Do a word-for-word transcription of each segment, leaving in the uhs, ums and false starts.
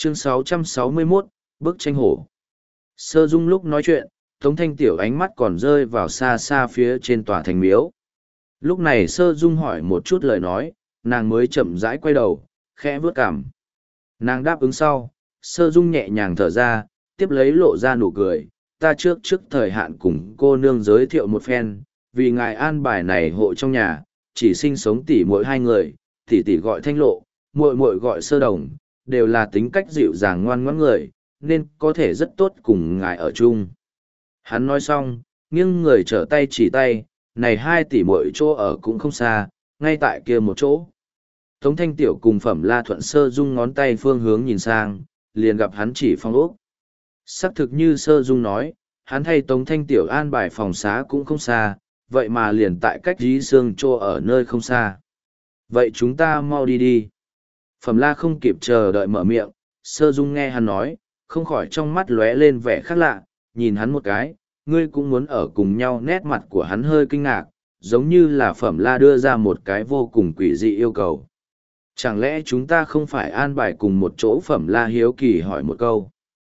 Chương sáu trăm sáu mươi mốt, bức tranh hổ. Sơ Dung lúc nói chuyện, Tống Thanh Tiểu ánh mắt còn rơi vào xa xa phía trên tòa thành miếu. Lúc này Sơ Dung hỏi một chút lời nói, nàng mới chậm rãi quay đầu, khẽ vướt cằm. Nàng đáp ứng sau, Sơ Dung nhẹ nhàng thở ra, tiếp lấy lộ ra nụ cười. Ta trước trước thời hạn cùng cô nương giới thiệu một phen, vì ngài an bài này hộ trong nhà, chỉ sinh sống tỷ muội hai người, tỷ tỷ gọi Thanh Lộ, muội muội gọi Sơ Đồng, đều là tính cách dịu dàng ngoan ngoãn người, nên có thể rất tốt cùng ngài ở chung. Hắn nói xong, nghiêng người trở tay chỉ tay, này hai tỷ muội chỗ ở cũng không xa, ngay tại kia một chỗ. Tống Thanh Tiểu cùng Phẩm La Thuận Sơ Dung ngón tay phương hướng nhìn sang, liền gặp hắn chỉ phong ốc. Xác thực như Sơ Dung nói, hắn thay Tống Thanh Tiểu an bài phòng xá cũng không xa, vậy mà liền tại cách dí xương chỗ ở nơi không xa. Vậy chúng ta mau đi đi. Phẩm La không kịp chờ đợi mở miệng, Sơ Dung nghe hắn nói, không khỏi trong mắt lóe lên vẻ khác lạ, nhìn hắn một cái, ngươi cũng muốn ở cùng nhau. Nét mặt của hắn hơi kinh ngạc, giống như là Phẩm La đưa ra một cái vô cùng quỷ dị yêu cầu. Chẳng lẽ chúng ta không phải an bài cùng một chỗ? Phẩm La hiếu kỳ hỏi một câu.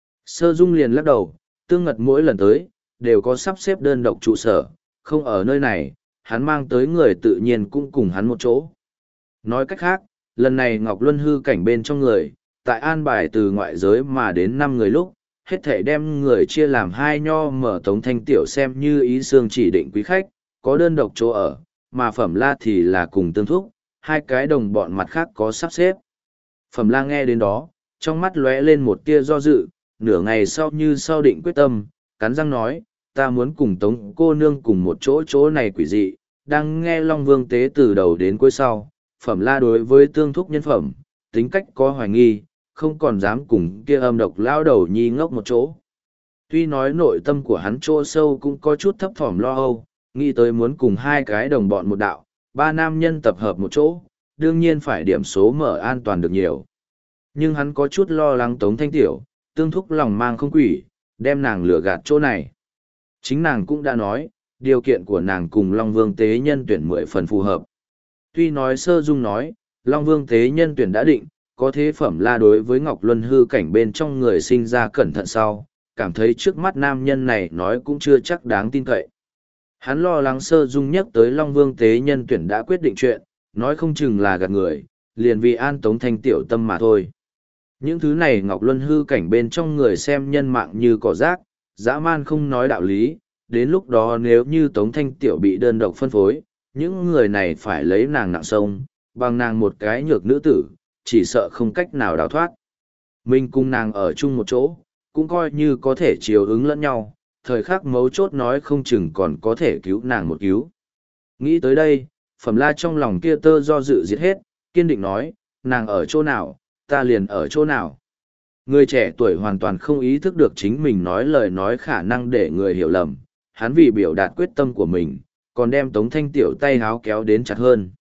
Sơ Dung liền lắc đầu, Tương Ngật mỗi lần tới, đều có sắp xếp đơn độc trụ sở, không ở nơi này, hắn mang tới người tự nhiên cũng cùng hắn một chỗ. Nói cách khác, lần này Ngọc Luân hư cảnh bên trong người, tại an bài từ ngoại giới mà đến năm người lúc, hết thể đem người chia làm hai nho mở. Tống Thanh Tiểu xem như ý xương chỉ định quý khách, có đơn độc chỗ ở, mà Phẩm La thì là cùng tương thúc, hai cái đồng bọn mặt khác có sắp xếp. Phẩm La nghe đến đó, trong mắt lóe lên một tia do dự, nửa ngày sau như sau định quyết tâm, cắn răng nói, ta muốn cùng Tống cô nương cùng một chỗ. Chỗ này quỷ dị, đang nghe Long Vương tế từ đầu đến cuối sau, Phẩm La đối với tương thúc nhân phẩm, tính cách có hoài nghi, không còn dám cùng kia âm độc lao đầu nhi ngốc một chỗ. Tuy nói nội tâm của hắn chỗ sâu cũng có chút thấp thỏm lo âu, nghĩ tới muốn cùng hai cái đồng bọn một đạo, ba nam nhân tập hợp một chỗ, đương nhiên phải điểm số mở an toàn được nhiều. Nhưng hắn có chút lo lắng Tống Thanh Tiểu, tương thúc lòng mang không quỷ, đem nàng lừa gạt chỗ này. Chính nàng cũng đã nói, điều kiện của nàng cùng Long Vương tế nhân tuyển mười phần phù hợp. Tuy nói Sơ Dung nói, Long Vương tế nhân tuyển đã định, có thế Phẩm La đối với Ngọc Luân hư cảnh bên trong người sinh ra cẩn thận sau, cảm thấy trước mắt nam nhân này nói cũng chưa chắc đáng tin cậy. Hắn lo lắng Sơ Dung nhắc tới Long Vương tế nhân tuyển đã quyết định chuyện, nói không chừng là gạt người, liền vì an Tống Thanh Tiểu tâm mà thôi. Những thứ này Ngọc Luân hư cảnh bên trong người xem nhân mạng như cỏ rác, dã man không nói đạo lý, đến lúc đó nếu như Tống Thanh Tiểu bị đơn độc phân phối, những người này phải lấy nàng nặng sông, bằng nàng một cái nhược nữ tử, chỉ sợ không cách nào đào thoát. Mình cùng nàng ở chung một chỗ, cũng coi như có thể chiều ứng lẫn nhau, thời khắc mấu chốt nói không chừng còn có thể cứu nàng một cứu. Nghĩ tới đây, Phẩm La trong lòng kia tơ do dự diệt hết, kiên định nói, nàng ở chỗ nào, ta liền ở chỗ nào. Người trẻ tuổi hoàn toàn không ý thức được chính mình nói lời nói khả năng để người hiểu lầm, hắn vì biểu đạt quyết tâm của mình, còn đem Tống Thanh Tiểu tay háo kéo đến chặt hơn.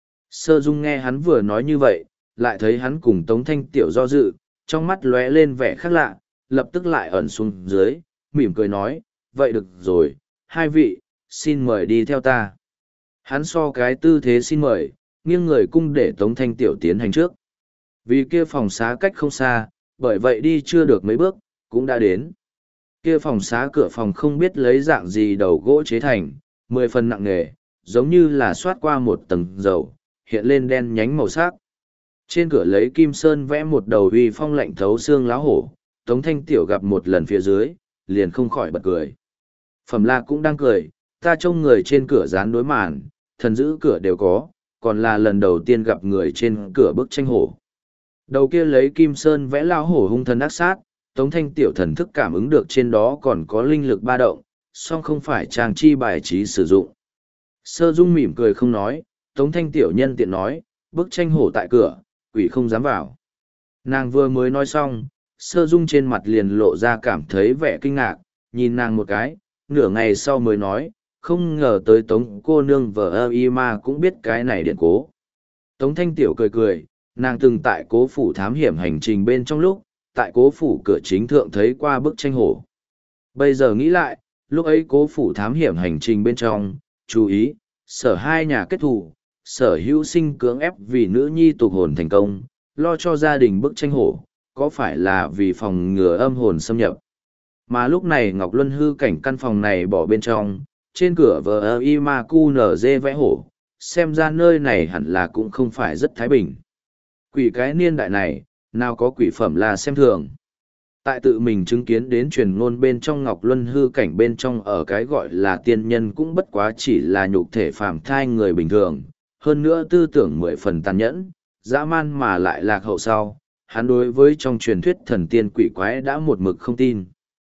Sơ Dung nghe hắn vừa nói như vậy, lại thấy hắn cùng Tống Thanh Tiểu do dự, trong mắt lóe lên vẻ khác lạ, lập tức lại ẩn xuống dưới, mỉm cười nói, vậy được rồi, hai vị, xin mời đi theo ta. Hắn so cái tư thế xin mời, nghiêng người cung để Tống Thanh Tiểu tiến hành trước. Vì kia phòng xá cách không xa, bởi vậy đi chưa được mấy bước, cũng đã đến. Kia phòng xá cửa phòng không biết lấy dạng gì đầu gỗ chế thành, mười phần nặng nề, giống như là xoát qua một tầng dầu, hiện lên đen nhánh màu sắc. Trên cửa lấy kim sơn vẽ một đầu uy phong lạnh thấu xương láo hổ, Tống Thanh Tiểu gặp một lần phía dưới, liền không khỏi bật cười. Phẩm La cũng đang cười, ta trông người trên cửa dán đối màn, thần giữ cửa đều có, còn là lần đầu tiên gặp người trên cửa bức tranh hổ. Đầu kia lấy kim sơn vẽ lao hổ hung thần ác sát, Tống Thanh Tiểu thần thức cảm ứng được trên đó còn có linh lực ba động, song không phải trang chi bài trí sử dụng. Sơ Dung mỉm cười không nói, Tống Thanh Tiểu nhân tiện nói, bức tranh hổ tại cửa, quỷ không dám vào. Nàng vừa mới nói xong, Sơ Dung trên mặt liền lộ ra cảm thấy vẻ kinh ngạc, nhìn nàng một cái, nửa ngày sau mới nói, không ngờ tới Tống cô nương vợ ơ y ma cũng biết cái này điện cố. Tống Thanh Tiểu cười cười, nàng từng tại cố phủ thám hiểm hành trình bên trong lúc, tại cố phủ cửa chính thượng thấy qua bức tranh hổ. Bây giờ nghĩ lại, lúc ấy cố phủ thám hiểm hành trình bên trong, chú ý, sở hai nhà kết thù, sở hữu sinh cưỡng ép vì nữ nhi tục hồn thành công, lo cho gia đình bức tranh hổ, có phải là vì phòng ngừa âm hồn xâm nhập. Mà lúc này Ngọc Luân hư cảnh căn phòng này bỏ bên trong, trên cửa vờ y ma cu nở dê vẽ hổ, xem ra nơi này hẳn là cũng không phải rất thái bình. Quỷ cái niên đại này, nào có quỷ phẩm là xem thường. Tại tự mình chứng kiến đến truyền ngôn bên trong Ngọc Luân hư cảnh bên trong ở cái gọi là tiên nhân cũng bất quá chỉ là nhục thể phàm thai người bình thường, hơn nữa tư tưởng mười phần tàn nhẫn, dã man mà lại lạc hậu sau, hắn đối với trong truyền thuyết thần tiên quỷ quái đã một mực không tin.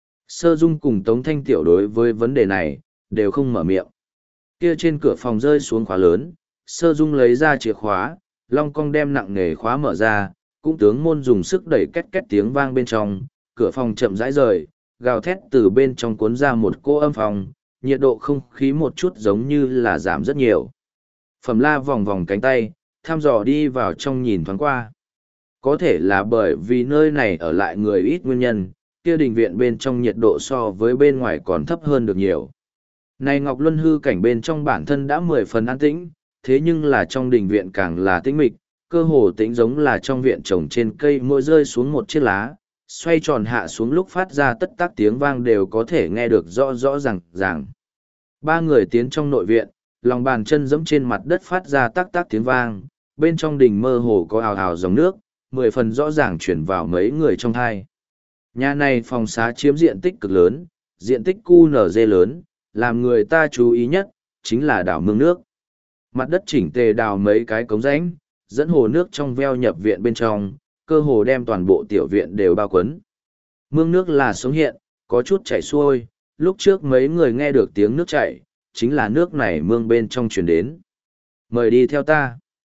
Sơ Dung cùng Tống Thanh Tiểu đối với vấn đề này, đều không mở miệng. Kia trên cửa phòng rơi xuống khóa lớn, Sơ Dung lấy ra chìa khóa, long cong đem nặng nề khóa mở ra, cũng tướng môn dùng sức đẩy két két tiếng vang bên trong, cửa phòng chậm rãi rời, gào thét từ bên trong cuốn ra một cô âm phòng, nhiệt độ không khí một chút giống như là giảm rất nhiều. Phẩm La vòng vòng cánh tay, thăm dò đi vào trong nhìn thoáng qua. Có thể là bởi vì nơi này ở lại người ít nguyên nhân, kia đình viện bên trong nhiệt độ so với bên ngoài còn thấp hơn được nhiều. Này Ngọc Luân hư cảnh bên trong bản thân đã mười phần an tĩnh, thế nhưng là trong đình viện càng là tĩnh mịch, cơ hồ tĩnh giống là trong viện trồng trên cây mỗi rơi xuống một chiếc lá, xoay tròn hạ xuống lúc phát ra tất tác tiếng vang đều có thể nghe được rõ rõ ràng ràng. Ba người tiến trong nội viện, lòng bàn chân giẫm trên mặt đất phát ra tác tác tiếng vang, bên trong đình mơ hồ có ào ào dòng nước, mười phần rõ ràng chuyển vào mấy người trong thai. Nhà này phòng xá chiếm diện tích cực lớn, diện tích cu nở dê lớn, làm người ta chú ý nhất, chính là đảo mương nước. Mặt đất chỉnh tề đào mấy cái cống rãnh, dẫn hồ nước trong veo nhập viện bên trong, cơ hồ đem toàn bộ tiểu viện đều bao quấn. Mương nước là sống hiện, có chút chảy xuôi, lúc trước mấy người nghe được tiếng nước chảy, chính là nước này mương bên trong truyền đến. Mời đi theo ta.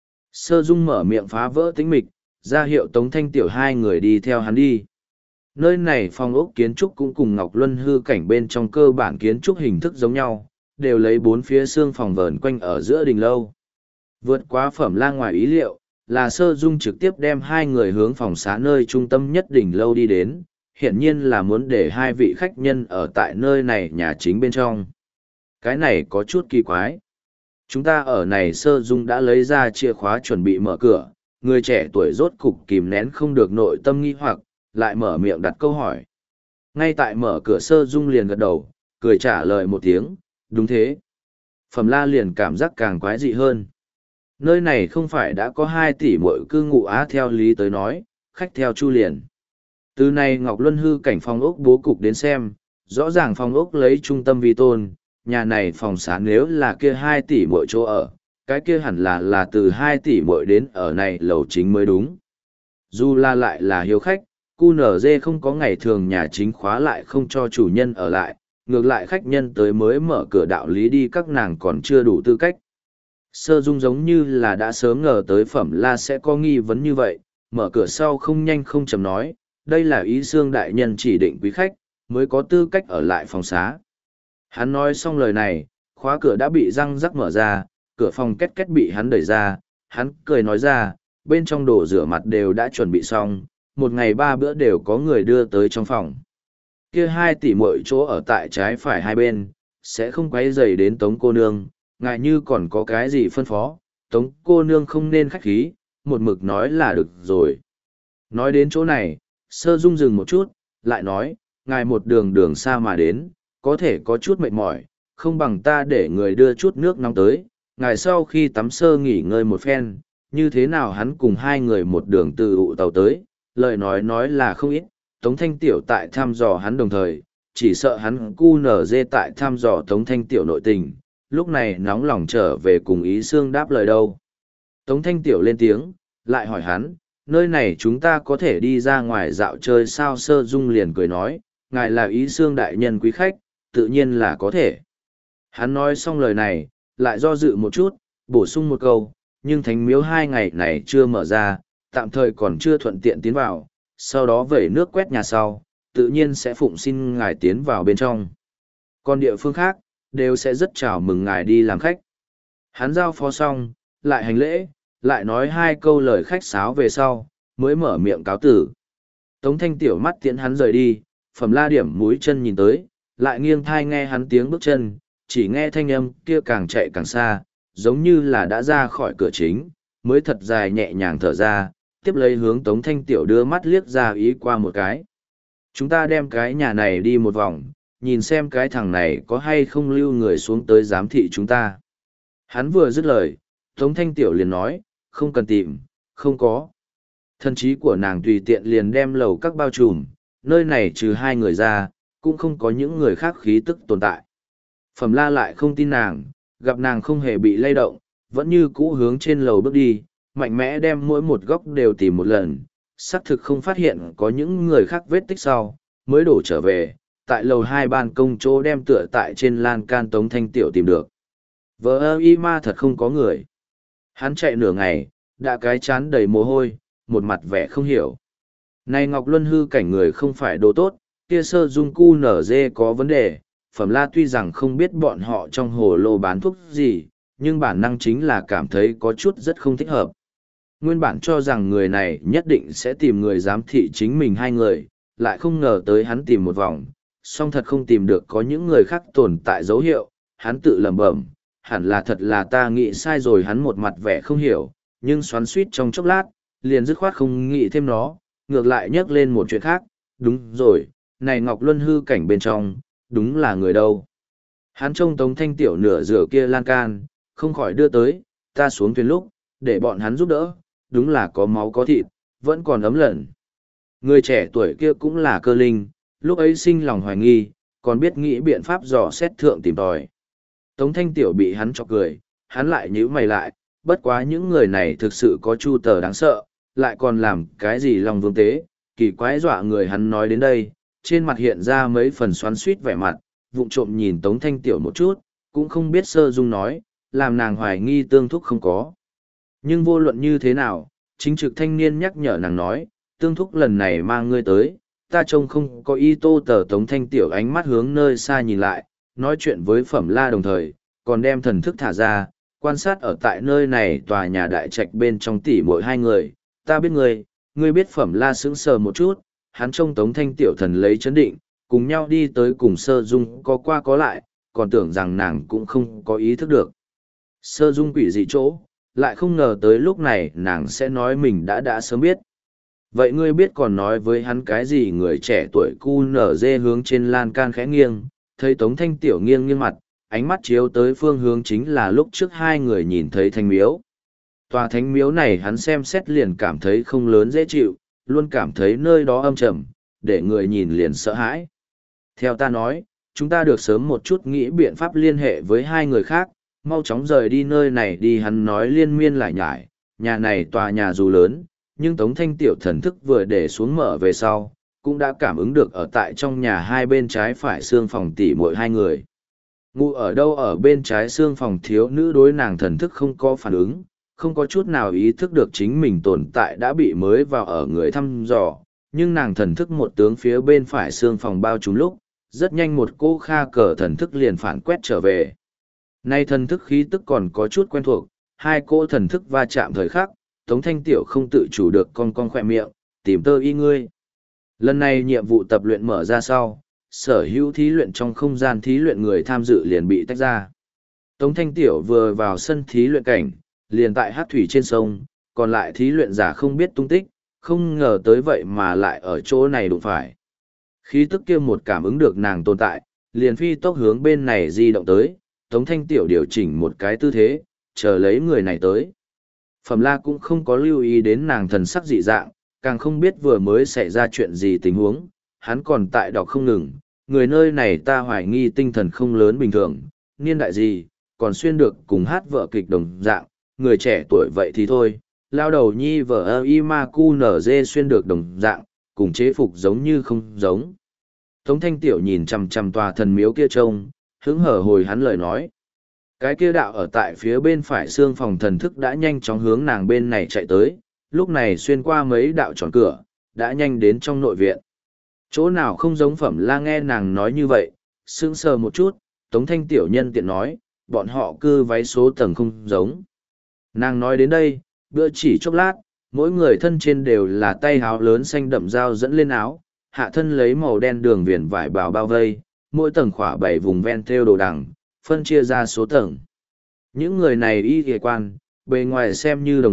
Sơ Dung mở miệng phá vỡ tĩnh mịch, ra hiệu Tống Thanh Tiểu hai người đi theo hắn đi. Nơi này phong ốc kiến trúc cũng cùng Ngọc Luân hư cảnh bên trong cơ bản kiến trúc hình thức giống nhau, đều lấy bốn phía xương phòng vờn quanh ở giữa đình lâu. Vượt quá Phẩm La ngoài ý liệu, là Sơ Dung trực tiếp đem hai người hướng phòng xá nơi trung tâm nhất đỉnh lâu đi đến, hiển nhiên là muốn để hai vị khách nhân ở tại nơi này nhà chính bên trong. Cái này có chút kỳ quái. Chúng ta ở này Sơ Dung đã lấy ra chìa khóa chuẩn bị mở cửa, người trẻ tuổi rốt cục kìm nén không được nội tâm nghi hoặc, lại mở miệng đặt câu hỏi. Ngay tại mở cửa Sơ Dung liền gật đầu, cười trả lời một tiếng, đúng thế. Phẩm La liền cảm giác càng quái dị hơn. Nơi này không phải đã có hai tỷ muội cư ngụ á theo lý tới nói, khách theo chu liền. Từ này Ngọc Luân hư cảnh phòng ốc bố cục đến xem, rõ ràng phòng ốc lấy trung tâm vi tôn, nhà này phòng xá nếu là kia hai tỷ muội chỗ ở, cái kia hẳn là là từ hai tỷ muội đến ở này lầu chính mới đúng. Dù là lại là hiếu khách, cu nở dê không có ngày thường nhà chính khóa lại không cho chủ nhân ở lại, ngược lại khách nhân tới mới mở cửa đạo lý đi các nàng còn chưa đủ tư cách. Sơ Dung giống như là đã sớm ngờ tới Phẩm La sẽ có nghi vấn như vậy, mở cửa sau không nhanh không chậm nói, đây là ý xương đại nhân chỉ định quý khách, mới có tư cách ở lại phòng xá. Hắn nói xong lời này, khóa cửa đã bị răng rắc mở ra, cửa phòng két két bị hắn đẩy ra, hắn cười nói ra, bên trong đồ rửa mặt đều đã chuẩn bị xong, một ngày ba bữa đều có người đưa tới trong phòng. Kia hai tỷ muội chỗ ở tại trái phải hai bên, sẽ không quấy rầy đến Tống cô nương, ngại như còn có cái gì phân phó, Tống cô nương không nên khách khí, một mực nói là được rồi. Nói đến chỗ này, Sơ Dung dừng một chút, lại nói, ngài một đường đường xa mà đến, có thể có chút mệt mỏi, không bằng ta để người đưa chút nước nóng tới, ngài sau khi tắm sơ nghỉ ngơi một phen, như thế nào hắn cùng hai người một đường từ ụ tàu tới, lời nói nói là không ít, Tống Thanh Tiểu tại thăm dò hắn đồng thời, chỉ sợ hắn cu nở dê tại thăm dò Tống Thanh Tiểu nội tình, lúc này nóng lòng trở về cùng ý xương đáp lời đâu. Tống Thanh Tiểu lên tiếng, lại hỏi hắn, nơi này chúng ta có thể đi ra ngoài dạo chơi sao? Sơ Dung liền cười nói, ngài là ý xương đại nhân quý khách, tự nhiên là có thể. Hắn nói xong lời này, lại do dự một chút, bổ sung một câu, nhưng thánh miếu hai ngày này chưa mở ra, tạm thời còn chưa thuận tiện tiến vào, sau đó vẩy nước quét nhà sau, tự nhiên sẽ phụng xin ngài tiến vào bên trong. Còn địa phương khác, đều sẽ rất chào mừng ngài đi làm khách. Hắn giao phó xong, lại hành lễ, lại nói hai câu lời khách sáo về sau, mới mở miệng cáo tử. Tống Thanh Tiểu mắt tiễn hắn rời đi, Phẩm La điểm mũi chân nhìn tới, lại nghiêng thai nghe hắn tiếng bước chân, chỉ nghe thanh âm kia càng chạy càng xa, giống như là đã ra khỏi cửa chính, mới thật dài nhẹ nhàng thở ra, tiếp lấy hướng Tống Thanh Tiểu đưa mắt liếc ra ý qua một cái. Chúng ta đem cái nhà này đi một vòng, nhìn xem cái thằng này có hay không lưu người xuống tới giám thị chúng ta. Hắn vừa dứt lời, Tống Thanh Tiểu liền nói, không cần tìm, không có. Thân trí của nàng tùy tiện liền đem lầu các bao trùm, nơi này trừ hai người ra, cũng không có những người khác khí tức tồn tại. Phẩm La lại không tin nàng, gặp nàng không hề bị lay động, vẫn như cũ hướng trên lầu bước đi, mạnh mẽ đem mỗi một góc đều tìm một lần, xác thực không phát hiện có những người khác vết tích sau, mới đổ trở về, tại lầu hai ban công chỗ đem tựa tại trên lan can Tống Thanh Tiểu tìm được. Vợ ơ y ma thật không có người. Hắn chạy nửa ngày, đã cái chán đầy mồ hôi, một mặt vẻ không hiểu. Này Ngọc Luân hư cảnh người không phải đồ tốt, kia sơ dung cu nở dê có vấn đề. Phẩm La tuy rằng không biết bọn họ trong hồ lô bán thuốc gì, nhưng bản năng chính là cảm thấy có chút rất không thích hợp. Nguyên bản cho rằng người này nhất định sẽ tìm người giám thị chính mình hai người, lại không ngờ tới hắn tìm một vòng, song thật không tìm được có những người khác tồn tại dấu hiệu, hắn tự lẩm bẩm, hẳn là thật là ta nghĩ sai rồi. Hắn một mặt vẻ không hiểu, nhưng xoắn suýt trong chốc lát, liền dứt khoát không nghĩ thêm nó, ngược lại nhắc lên một chuyện khác, đúng rồi, này Ngọc Luân hư cảnh bên trong, đúng là người đâu. Hắn trông Tống Thanh Tiểu nửa rửa kia lan can, không khỏi đưa tới, ta xuống thuyền lúc, để bọn hắn giúp đỡ, đúng là có máu có thịt, vẫn còn ấm lẩn. Người trẻ tuổi kia cũng là cơ linh, lúc ấy sinh lòng hoài nghi, còn biết nghĩ biện pháp dò xét thượng tìm tòi. Tống Thanh Tiểu bị hắn chọc cười, hắn lại nhíu mày lại, bất quá những người này thực sự có chu tờ đáng sợ, lại còn làm cái gì lòng vương tế, kỳ quái dọa người. Hắn nói đến đây, trên mặt hiện ra mấy phần xoắn suýt vẻ mặt, vụng trộm nhìn Tống Thanh Tiểu một chút, cũng không biết sơ dung nói, làm nàng hoài nghi tương thúc không có. Nhưng vô luận như thế nào, chính trực thanh niên nhắc nhở nàng nói, tương thúc lần này mang ngươi tới, ta trông không có y tô tờ. Tống Thanh Tiểu ánh mắt hướng nơi xa nhìn lại, nói chuyện với Phẩm La đồng thời, còn đem thần thức thả ra, quan sát ở tại nơi này tòa nhà đại trạch bên trong tỉ mỗi hai người. Ta biết ngươi, ngươi biết Phẩm La sững sờ một chút, hắn trông Tống Thanh Tiểu thần lấy chấn định, cùng nhau đi tới cùng Sơ Dung có qua có lại, còn tưởng rằng nàng cũng không có ý thức được Sơ Dung quỷ dị chỗ, lại không ngờ tới lúc này nàng sẽ nói mình đã đã sớm biết. Vậy ngươi biết còn nói với hắn cái gì? Người trẻ tuổi cu nở dê hướng trên lan can khẽ nghiêng, thấy Tống Thanh Tiểu nghiêng nghiêng mặt, ánh mắt chiếu tới phương hướng chính là lúc trước hai người nhìn thấy thanh miếu. Tòa thánh miếu này hắn xem xét liền cảm thấy không lớn dễ chịu, luôn cảm thấy nơi đó âm trầm, để người nhìn liền sợ hãi. Theo ta nói, chúng ta được sớm một chút nghĩ biện pháp liên hệ với hai người khác, mau chóng rời đi nơi này đi. Hắn nói liên miên lại nhải, nhà này tòa nhà dù lớn, nhưng Tống Thanh Tiểu thần thức vừa để xuống mở về sau, cũng đã cảm ứng được ở tại trong nhà hai bên trái phải xương phòng tỉ muội hai người. Ngủ ở đâu ở bên trái xương phòng thiếu nữ đối nàng thần thức không có phản ứng, không có chút nào ý thức được chính mình tồn tại đã bị mới vào ở người thăm dò, nhưng nàng thần thức một tướng phía bên phải xương phòng bao trùm lúc, rất nhanh một cô kha cờ thần thức liền phản quét trở về. Nay thần thức khí tức còn có chút quen thuộc, hai cô thần thức va chạm thời khắc, Tống Thanh Tiểu không tự chủ được cong cong khỏe miệng, tìm tơ y ngươi. Lần này nhiệm vụ tập luyện mở ra sau, sở hữu thí luyện trong không gian thí luyện người tham dự liền bị tách ra. Tống Thanh Tiểu vừa vào sân thí luyện cảnh, liền tại hát thủy trên sông, còn lại thí luyện giả không biết tung tích, không ngờ tới vậy mà lại ở chỗ này đụng phải. Khí tức kia một cảm ứng được nàng tồn tại, liền phi tốc hướng bên này di động tới, Tống Thanh Tiểu điều chỉnh một cái tư thế, chờ lấy người này tới. Phẩm La cũng không có lưu ý đến nàng thần sắc dị dạng, càng không biết vừa mới xảy ra chuyện gì tình huống, hắn còn tại đọc không ngừng, người nơi này ta hoài nghi tinh thần không lớn bình thường, niên đại gì, còn xuyên được cùng hát vợ kịch đồng dạng, người trẻ tuổi vậy thì thôi, lao đầu nhi vợ ơ y ma cu nở dê xuyên được đồng dạng, cùng chế phục giống như không giống. Tống Thanh Tiểu nhìn chằm chằm tòa thần miếu kia trông, hứng hở hồi hắn lời nói. Cái kia đạo ở tại phía bên phải xương phòng thần thức đã nhanh chóng hướng nàng bên này chạy tới, lúc này xuyên qua mấy đạo tròn cửa, đã nhanh đến trong nội viện. Chỗ nào không giống Phẩm La nghe nàng nói như vậy, sững sờ một chút, Tống Thanh Tiểu nhân tiện nói, bọn họ cư váy số tầng không giống. Nàng nói đến đây, bữa chỉ chốc lát, mỗi người thân trên đều là tay áo lớn xanh đậm dao dẫn lên áo, hạ thân lấy màu đen đường viền vải bào bao vây, mỗi tầng khỏa bảy vùng ven theo đồ đằng, phân chia ra số tầng. Những người này y ghề quan, bề ngoài xem như đồng dạng,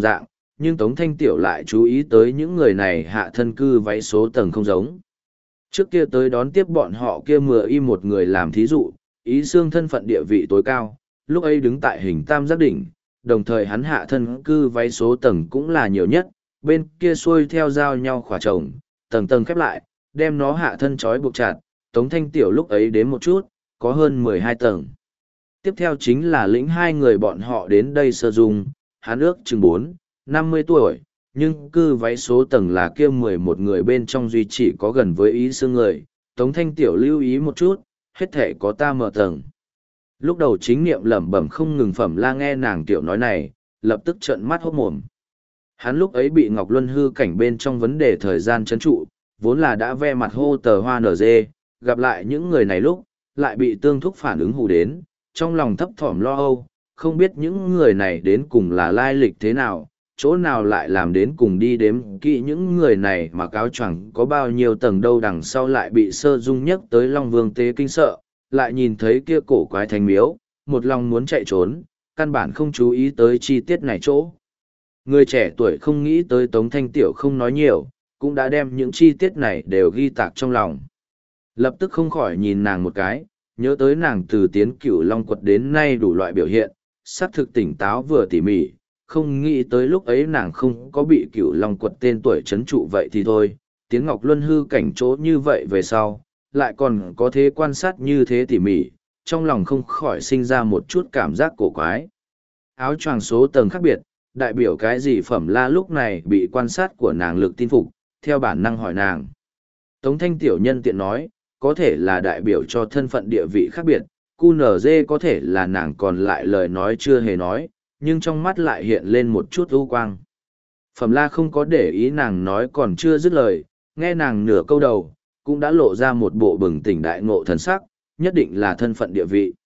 nhưng Tống Thanh Tiểu lại chú ý tới những người này hạ thân cư váy số tầng không giống. Trước kia tới đón tiếp bọn họ kia mừa y một người làm thí dụ, ý xương thân phận địa vị tối cao, lúc ấy đứng tại hình tam giác đỉnh, đồng thời hắn hạ thân cư váy số tầng cũng là nhiều nhất, bên kia xuôi theo giao nhau khỏa chồng, tầng tầng khép lại, đem nó hạ thân trói buộc chặt, Tống Thanh Tiểu lúc ấy đến một chút, có hơn mười hai tầng. Tiếp theo chính là lĩnh hai người bọn họ đến đây Sơ Dung, hắn ước chừng bốn, năm mươi tuổi, nhưng cư váy số tầng là kia mười một người bên trong duy chỉ có gần với ý xương người. Tống Thanh Tiểu lưu ý một chút, hết thể có ta mở tầng. Lúc đầu chính niệm lẩm bẩm không ngừng phẩm la nghe nàng tiểu nói này, lập tức trợn mắt hốt mồm. Hắn lúc ấy bị Ngọc Luân hư cảnh bên trong vấn đề thời gian chấn trụ, vốn là đã ve mặt hô tờ hoa nở dê, gặp lại những người này lúc, lại bị tương thúc phản ứng hù đến, trong lòng thấp thỏm lo âu, không biết những người này đến cùng là lai lịch thế nào, chỗ nào lại làm đến cùng đi đếm kỹ những người này mà cáo choàng có bao nhiêu tầng đâu, đằng sau lại bị Sơ Dung nhắc tới Long Vương tế kinh sợ, lại nhìn thấy kia cổ quái thành miếu, một lòng muốn chạy trốn, căn bản không chú ý tới chi tiết này chỗ. Người trẻ tuổi không nghĩ tới Tống Thanh Tiểu không nói nhiều, cũng đã đem những chi tiết này đều ghi tạc trong lòng. Lập tức không khỏi nhìn nàng một cái, nhớ tới nàng từ tiến Cửu Long quật đến nay đủ loại biểu hiện, xác thực tỉnh táo vừa tỉ mỉ, không nghĩ tới lúc ấy nàng không có bị Cửu Long quật tên tuổi chấn trụ vậy thì thôi, tiến Ngọc Luân hư cảnh chỗ như vậy về sau, lại còn có thế quan sát như thế tỉ mỉ, trong lòng không khỏi sinh ra một chút cảm giác cổ quái. Áo choàng số tầng khác biệt, đại biểu cái gì phẩm la lúc này bị quan sát của nàng lực tin phục, theo bản năng hỏi nàng. Tống Thanh Tiểu nhân tiện nói, có thể là đại biểu cho thân phận địa vị khác biệt, cu nở dê có thể là nàng còn lại lời nói chưa hề nói, nhưng trong mắt lại hiện lên một chút ưu quang. Phẩm la không có để ý nàng nói còn chưa dứt lời, nghe nàng nửa câu đầu, cũng đã lộ ra một bộ bừng tỉnh đại ngộ thần sắc, nhất định là thân phận địa vị.